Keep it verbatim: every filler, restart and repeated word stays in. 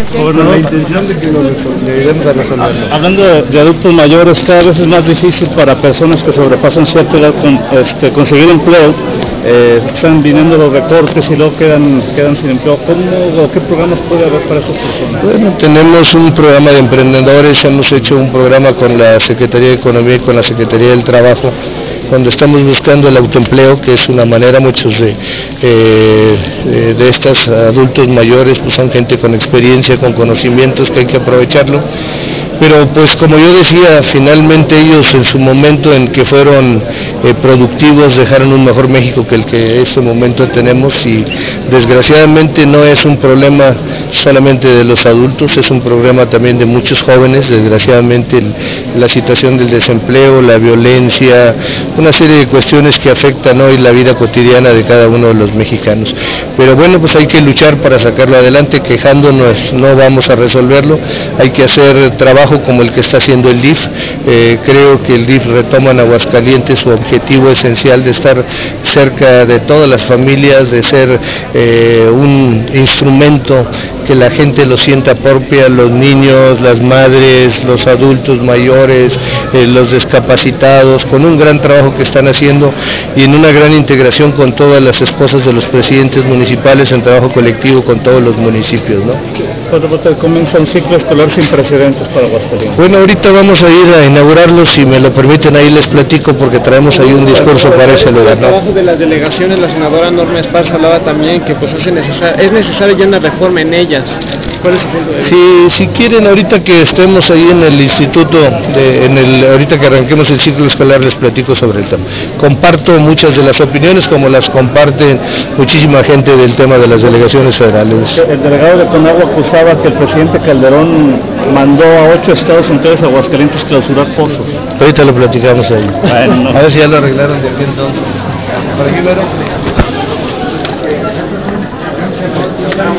con la intención de que nos ayudemos a resolverlo. Hablando de, de adultos mayores, cada vez es más difícil para personas que sobrepasan cierta edad con, este, conseguir empleo. Eh, están viniendo los recortes y luego quedan, quedan sin empleo. ¿Cómo o qué programas puede haber para estas personas? Bueno, tenemos un programa de emprendedores, hemos hecho un programa con la Secretaría de Economía y con la Secretaría del Trabajo, cuando estamos buscando el autoempleo, que es una manera, muchos de, eh, de, de estos adultos mayores pues son gente con experiencia, con conocimientos, que hay que aprovecharlo. Pero pues como yo decía, finalmente ellos en su momento en que fueron eh, productivos dejaron un mejor México que el que en este momento tenemos, y desgraciadamente no es un problema solamente de los adultos, es un problema también de muchos jóvenes. Desgraciadamente el, la situación del desempleo, la violencia, una serie de cuestiones que afectan hoy la vida cotidiana de cada uno de los mexicanos. Pero bueno, pues hay que luchar para sacarlo adelante, quejándonos no vamos a resolverlo, hay que hacer trabajo como el que está haciendo el D I F. Eh, creo que el D I F retoma en Aguascalientes su objetivo esencial de estar cerca de todas las familias, de ser eh, un instrumento que la gente lo sienta propia, los niños, las madres, los adultos mayores, eh, los discapacitados, con un gran trabajo que están haciendo y en una gran integración con todas las esposas de los presidentes municipales en trabajo colectivo con todos los municipios, ¿no? Pues comienza un ciclo escolar sin precedentes para Aguascalientes. Bueno, ahorita vamos a ir a inaugurarlo, si me lo permiten ahí les platico porque traemos ahí un discurso para ese lugar, ¿no? El trabajo de las delegaciones, la senadora Norma Esparza hablaba también que pues hace necesaria, es necesaria ya una reforma en ellas. ¿Cuál es su punto de vista? Si, si quieren, ahorita que estemos ahí en el instituto, de, en el, ahorita que arranquemos el ciclo escolar les platico sobre el tema. Comparto muchas de las opiniones como las comparten muchísima gente del tema de las delegaciones federales. El delegado de Conagua acusaba que el presidente Calderón mandó a ocho estados, entonces a Aguascalientes, clausurar pozos. Ahorita lo platicamos ahí. Bueno, no. A ver si ya lo arreglaron de aquí entonces. Por aquí, mero.